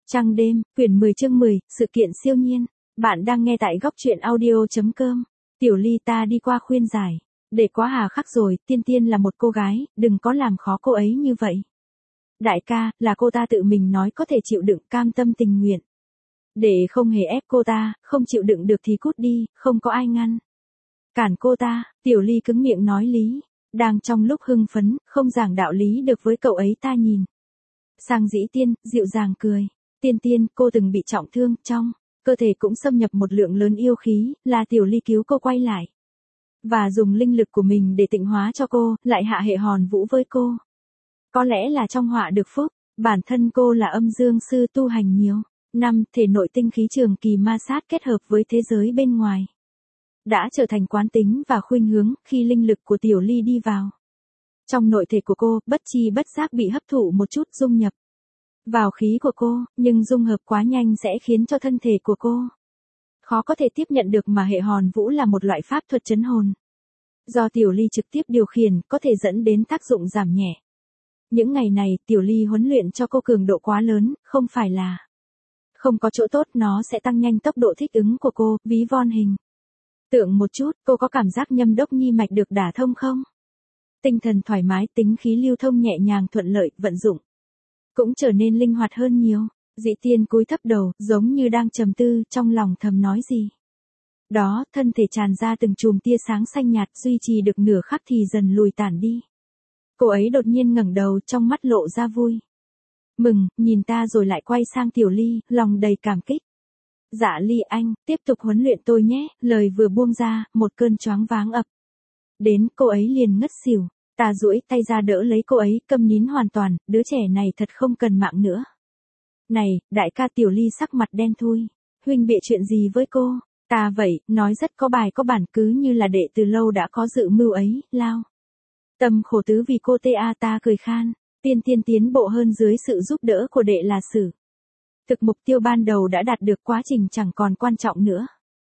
Trăng đêm, quyển 10 chương 10, sự kiện siêu nhiên. Bạn đang nghe tại góc truyện audio.com. Tiểu Ly ta đi qua khuyên giải. Để quá hà khắc rồi, Tiên Tiên là một cô gái, đừng có làm khó cô ấy như vậy. Đại ca, là cô ta tự mình nói có thể chịu đựng, cam tâm tình nguyện. Để không hề ép cô ta, không chịu đựng được thì cút đi, không có ai ngăn. Cản cô ta, Tiểu Ly cứng miệng nói lý. Đang trong lúc hưng phấn, không giảng đạo lý được với cậu ấy ta nhìn sang Dĩ Tiên, dịu dàng cười. Tiên Tiên, cô từng bị trọng thương, trong cơ thể cũng xâm nhập một lượng lớn yêu khí, là Tiểu Ly cứu cô quay lại. Và dùng linh lực của mình để tịnh hóa cho cô, lại hạ hệ hòn vũ với cô. Có lẽ là trong họa được phúc, bản thân cô là âm dương sư tu hành nhiều năm, thể nội tinh khí trường kỳ ma sát kết hợp với thế giới bên ngoài. Đã trở thành quán tính và khuynh hướng, khi linh lực của Tiểu Ly đi vào trong nội thể của cô, bất chi bất giác bị hấp thụ một chút dung nhập vào khí của cô, nhưng dung hợp quá nhanh sẽ khiến cho thân thể của cô khó có thể tiếp nhận được, mà hệ hòn vũ là một loại pháp thuật trấn hồn. Do Tiểu Ly trực tiếp điều khiển, có thể dẫn đến tác dụng giảm nhẹ. Những ngày này, Tiểu Ly huấn luyện cho cô cường độ quá lớn, không phải là không có chỗ tốt, nó sẽ tăng nhanh tốc độ thích ứng của cô, ví von hình tượng một chút, cô có cảm giác nhâm đốc nhi mạch được đả thông không? Tinh thần thoải mái, tính khí lưu thông nhẹ nhàng thuận lợi, vận dụng cũng trở nên linh hoạt hơn nhiều. Dĩ Tiên cúi thấp đầu, giống như đang trầm tư, trong lòng thầm nói gì đó, thân thể tràn ra từng chùm tia sáng xanh nhạt, duy trì được nửa khắc thì dần lùi tản đi. Cô ấy đột nhiên ngẩng đầu, trong mắt lộ ra vui mừng, nhìn ta rồi lại quay sang Tiểu Ly, lòng đầy cảm kích. Dạ Ly anh, tiếp tục huấn luyện tôi nhé. Lời vừa buông ra, một cơn choáng váng ập đến, cô ấy liền ngất xỉu. Ta duỗi tay ra đỡ lấy cô ấy, câm nín hoàn toàn, đứa trẻ này thật không cần mạng nữa. Này, đại ca. Tiểu Ly sắc mặt đen thui. Huynh bịa chuyện gì với cô? Ta vậy, nói rất có bài có bản, cứ như là đệ từ lâu đã có dự mưu ấy, lao tâm khổ tứ vì cô ta. Ta cười khan. Tiên Tiên tiến bộ hơn dưới sự giúp đỡ của đệ là sự thực mục tiêu ban đầu đã đạt được, quá trình chẳng còn quan trọng nữa.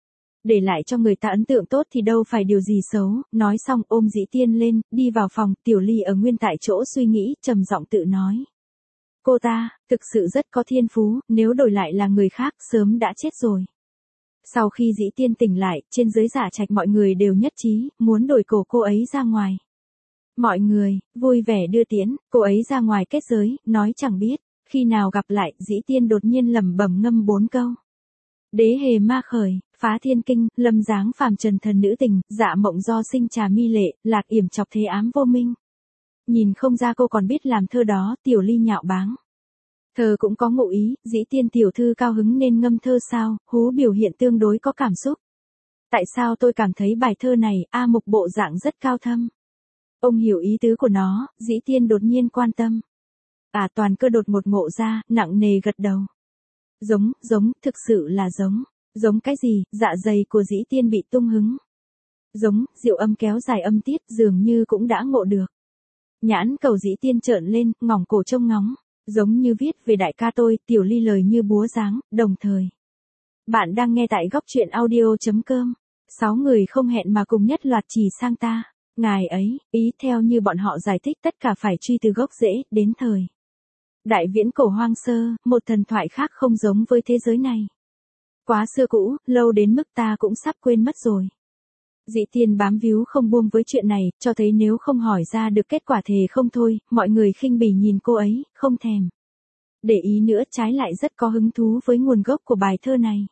Để lại cho người ta ấn tượng tốt thì đâu phải điều gì xấu. Nói xong ôm Dĩ Tiên lên, đi vào phòng. Tiểu Ly ở nguyên tại chỗ suy nghĩ, trầm giọng tự nói. Cô ta, thực sự rất có thiên phú, nếu đổi lại là người khác, sớm đã chết rồi. Sau khi Dĩ Tiên tỉnh lại, trên dưới Dạ Trạch mọi người đều nhất trí, muốn đổi cổ cô ấy ra ngoài. Mọi người, vui vẻ đưa tiễn, cô ấy ra ngoài kết giới, nói chẳng biết khi nào gặp lại. Dĩ Tiên đột nhiên lẩm bẩm ngâm 4 câu. Đế hề ma khởi, phá thiên kinh, lâm dáng phàm trần thần nữ tình, dạ mộng do sinh trà mi lệ, lạc yểm chọc thế ám vô minh. Nhìn không ra cô còn biết làm thơ đó. Tiểu Ly nhạo báng. Thơ cũng có ngụ ý, Dĩ Tiên tiểu thư cao hứng nên ngâm thơ sao? Hú biểu hiện tương đối có cảm xúc. Tại sao tôi cảm thấy bài thơ này, mục bộ dạng rất cao thâm. Ông hiểu ý tứ của nó. Dĩ Tiên đột nhiên quan tâm. Toàn cơ đột một ngộ ra, nặng nề gật đầu. Giống, thực sự là giống. Giống cái gì? Dạ dày của Dĩ Tiên bị tung hứng. Giống, Diệu Âm kéo dài âm tiết, dường như cũng đã ngộ được. Nhãn cầu Dĩ Tiên trợn lên, ngỏng cổ trông ngóng. Giống như viết về đại ca tôi. Tiểu Ly lời như búa giáng, đồng thời. Bạn đang nghe tại góc truyện audio.com. 6 người không hẹn mà cùng nhất loạt chỉ sang ta. Ngài ấy, ý theo như bọn họ giải thích, tất cả phải truy từ gốc rễ, đến thời đại viễn cổ hoang sơ, một thần thoại khác không giống với thế giới này. Quá xưa cũ, lâu đến mức ta cũng sắp quên mất rồi. Dĩ Tiên bám víu không buông với chuyện này, cho thấy nếu không hỏi ra được kết quả thề không thôi. Mọi người khinh bỉ nhìn cô ấy, không thèm để ý nữa, trái lại rất có hứng thú với nguồn gốc của bài thơ này.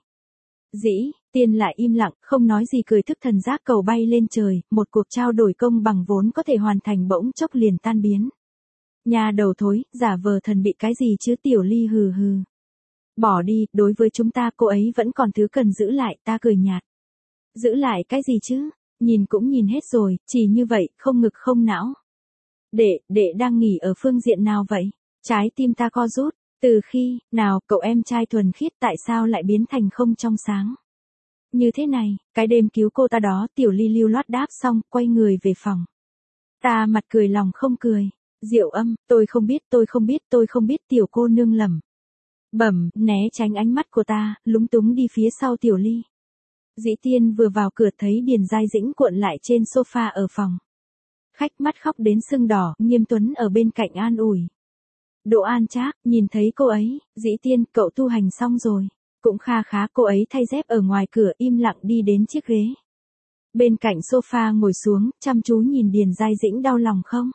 Dĩ Tiên lại im lặng, không nói gì, cười thức thần giác cầu bay lên trời. Một cuộc trao đổi công bằng vốn có thể hoàn thành bỗng chốc liền tan biến. Nhà đầu thối, giả vờ thần bị cái gì chứ? Tiểu Ly hừ hừ. Bỏ đi, đối với chúng ta cô ấy vẫn còn thứ cần giữ lại. Ta cười nhạt. Giữ lại cái gì chứ? Nhìn cũng nhìn hết rồi, chỉ như vậy, không ngực không não. Đệ đang nghỉ ở phương diện nào vậy? Trái tim ta co rút. Từ khi nào cậu em trai thuần khiết tại sao lại biến thành không trong sáng như thế này? Cái đêm cứu cô ta đó. Tiểu Ly lưu loát đáp xong, quay người về phòng. Ta mặt cười lòng không cười. Diệu Âm, tôi không biết. Tiểu cô nương lẩm bẩm, né tránh ánh mắt của ta, lúng túng đi phía sau Tiểu Ly. Dĩ Tiên vừa vào cửa thấy Điền Giai Dĩnh cuộn lại trên sofa ở phòng khách, mắt khóc đến sưng đỏ. Nghiêm Tuấn ở bên cạnh an ủi. Đỗ An Trác, nhìn thấy cô ấy, Dĩ Tiên, cậu tu hành xong rồi. Cũng kha khá, cô ấy thay dép ở ngoài cửa im lặng đi đến chiếc ghế. Bên cạnh sofa ngồi xuống, chăm chú nhìn Điền Giai Dĩnh đau lòng không?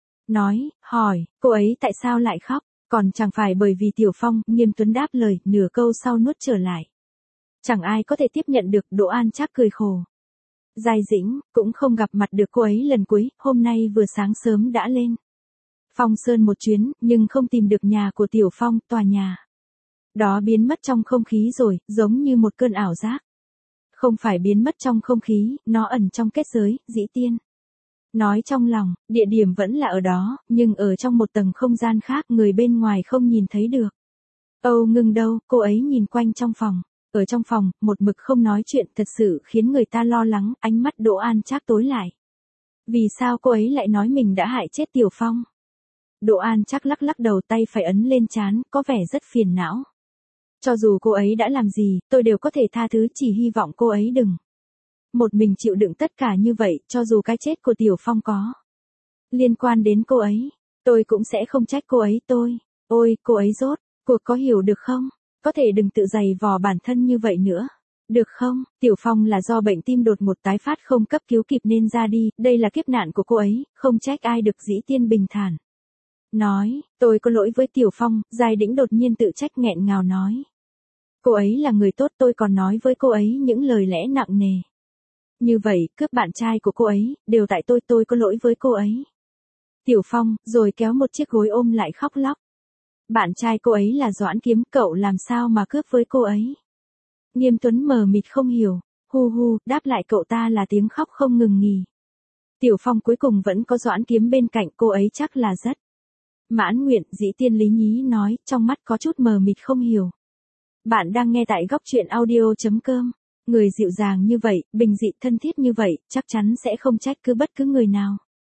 Nói, hỏi, cô ấy tại sao lại khóc? Còn chẳng phải bởi vì Tiểu Phong, Nghiêm Tuấn đáp lời, nửa câu sau nuốt trở lại. Chẳng ai có thể tiếp nhận được, Đỗ An Trác cười khổ. Giai Dĩnh, cũng không gặp mặt được cô ấy lần cuối, hôm nay vừa sáng sớm đã lên Phong Sơn một chuyến, nhưng không tìm được nhà của Tiểu Phong, tòa nhà đó biến mất trong không khí rồi, giống như một cơn ảo giác. Không phải biến mất trong không khí, nó ẩn trong kết giới, Dĩ Tiên nói trong lòng, địa điểm vẫn là ở đó, nhưng ở trong một tầng không gian khác, người bên ngoài không nhìn thấy được. Âu Ngưng đâu, cô ấy nhìn quanh trong phòng. Ở trong phòng, một mực không nói chuyện thật sự khiến người ta lo lắng, ánh mắt Đỗ An Trác tối lại. Vì sao cô ấy lại nói mình đã hại chết Tiểu Phong? Đỗ An Trác lắc lắc đầu, tay phải ấn lên trán, có vẻ rất phiền não. Cho dù cô ấy đã làm gì, tôi đều có thể tha thứ, chỉ hy vọng cô ấy đừng một mình chịu đựng tất cả như vậy, cho dù cái chết của Tiểu Phong có liên quan đến cô ấy, tôi cũng sẽ không trách cô ấy. Ôi, cô ấy rốt cuộc có hiểu được không? Có thể đừng tự giày vò bản thân như vậy nữa. Được không? Tiểu Phong là do bệnh tim đột ngột tái phát không cấp cứu kịp nên ra đi, đây là kiếp nạn của cô ấy, không trách ai được, Dĩ Tiên bình thản nói, tôi có lỗi với Tiểu Phong, Giai Dĩnh đột nhiên tự trách nghẹn ngào nói. Cô ấy là người tốt, tôi còn nói với cô ấy những lời lẽ nặng nề. Như vậy, cướp bạn trai của cô ấy, đều tại tôi có lỗi với cô ấy. Tiểu Phong, rồi kéo một chiếc gối ôm lại khóc lóc. Bạn trai cô ấy là Doãn Kiếm, cậu làm sao mà cướp với cô ấy? Nghiêm Tuấn mờ mịt không hiểu, hu, đáp lại cậu ta là tiếng khóc không ngừng nghỉ. Tiểu Phong cuối cùng vẫn có Doãn Kiếm bên cạnh, cô ấy chắc là rất mãn nguyện, Dĩ Tiên lý nhí nói, trong mắt có chút mờ mịt không hiểu. Bạn đang nghe tại góc truyện audio.com. Người dịu dàng như vậy, bình dị thân thiết như vậy, chắc chắn sẽ không trách cứ bất cứ người nào.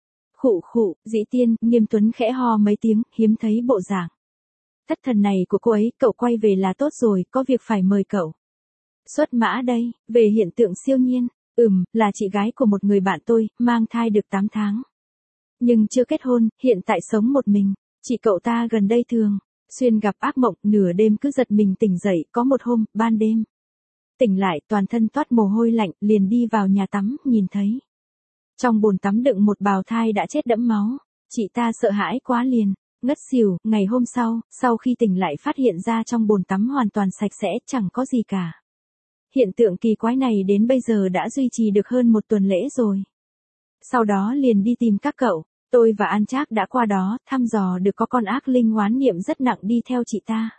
Khụ, Dĩ Tiên, Nghiêm Tuấn khẽ ho mấy tiếng, hiếm thấy bộ dạng thất thần này của cô ấy, cậu quay về là tốt rồi, có việc phải mời cậu xuất mã đây, về hiện tượng siêu nhiên. Là chị gái của một người bạn tôi, mang thai được 8 tháng. Nhưng chưa kết hôn, hiện tại sống một mình. Chị cậu ta gần đây thường xuyên gặp ác mộng, nửa đêm cứ giật mình tỉnh dậy, có một hôm, ban đêm tỉnh lại, toàn thân toát mồ hôi lạnh, liền đi vào nhà tắm, nhìn thấy trong bồn tắm đựng một bào thai đã chết đẫm máu. Chị ta sợ hãi quá liền ngất xỉu. Ngày hôm sau khi tỉnh lại phát hiện ra trong bồn tắm hoàn toàn sạch sẽ, chẳng có gì cả. Hiện tượng kỳ quái này đến bây giờ đã duy trì được hơn một tuần lễ rồi. Sau đó liền đi tìm các cậu, tôi và An Trác đã qua đó, thăm dò được có con ác linh oán niệm rất nặng đi theo chị ta.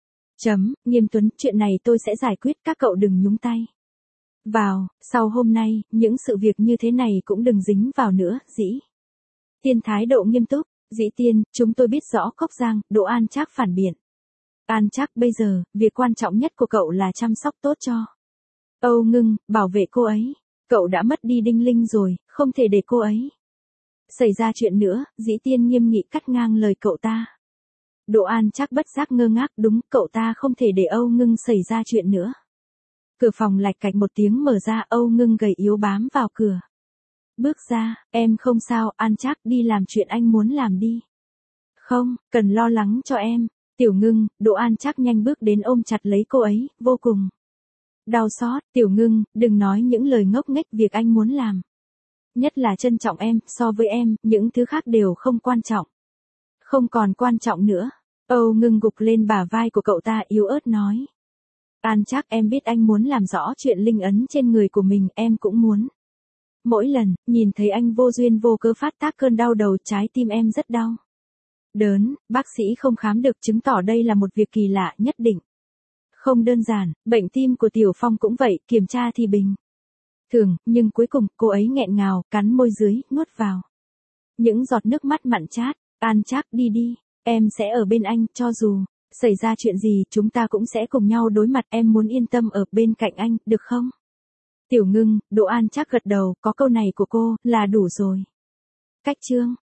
Nghiêm Tuấn, chuyện này tôi sẽ giải quyết, các cậu đừng nhúng tay vào, sau hôm nay, những sự việc như thế này cũng đừng dính vào nữa, Dĩ Tiên thái độ nghiêm túc. Dĩ Tiên, chúng tôi biết rõ Cốc Giang, Đỗ An Trác phản biện. An Trác, bây giờ, việc quan trọng nhất của cậu là chăm sóc tốt cho Âu Ngưng, bảo vệ cô ấy. Cậu đã mất đi Đinh Linh rồi, không thể để cô ấy xảy ra chuyện nữa, Dĩ Tiên nghiêm nghị cắt ngang lời cậu ta. Đỗ An Trác bất giác ngơ ngác, đúng, cậu ta không thể để Âu Ngưng xảy ra chuyện nữa. Cửa phòng lạch cạch một tiếng mở ra, Âu Ngưng gầy yếu bám vào cửa. Bước ra, em không sao, An Trác, đi làm chuyện anh muốn làm đi. Không, cần lo lắng cho em. Tiểu Ngưng, Đỗ An Trác nhanh bước đến ôm chặt lấy cô ấy, vô cùng đau xót. Tiểu Ngưng, đừng nói những lời ngốc nghếch, việc anh muốn làm nhất là trân trọng em, so với em, những thứ khác đều không quan trọng. Không còn quan trọng nữa. Âu Ngưng gục lên bả vai của cậu ta, yếu ớt nói. An Trác, em biết anh muốn làm rõ chuyện linh ấn trên người của mình, em cũng muốn. Mỗi lần, nhìn thấy anh vô duyên vô cớ phát tác cơn đau đầu, trái tim em rất đau đớn, bác sĩ không khám được, chứng tỏ đây là một việc kỳ lạ, nhất định không đơn giản. Bệnh tim của Tiểu Phong cũng vậy, kiểm tra thì bình thường, nhưng cuối cùng, cô ấy nghẹn ngào, cắn môi dưới, nuốt vào những giọt nước mắt mặn chát. An Trác, đi, em sẽ ở bên anh, cho dù xảy ra chuyện gì, chúng ta cũng sẽ cùng nhau đối mặt, em muốn yên tâm ở bên cạnh anh, được không? Tiểu Ngưng, Đỗ An Trác gật đầu, có câu này của cô, là đủ rồi. Cách chương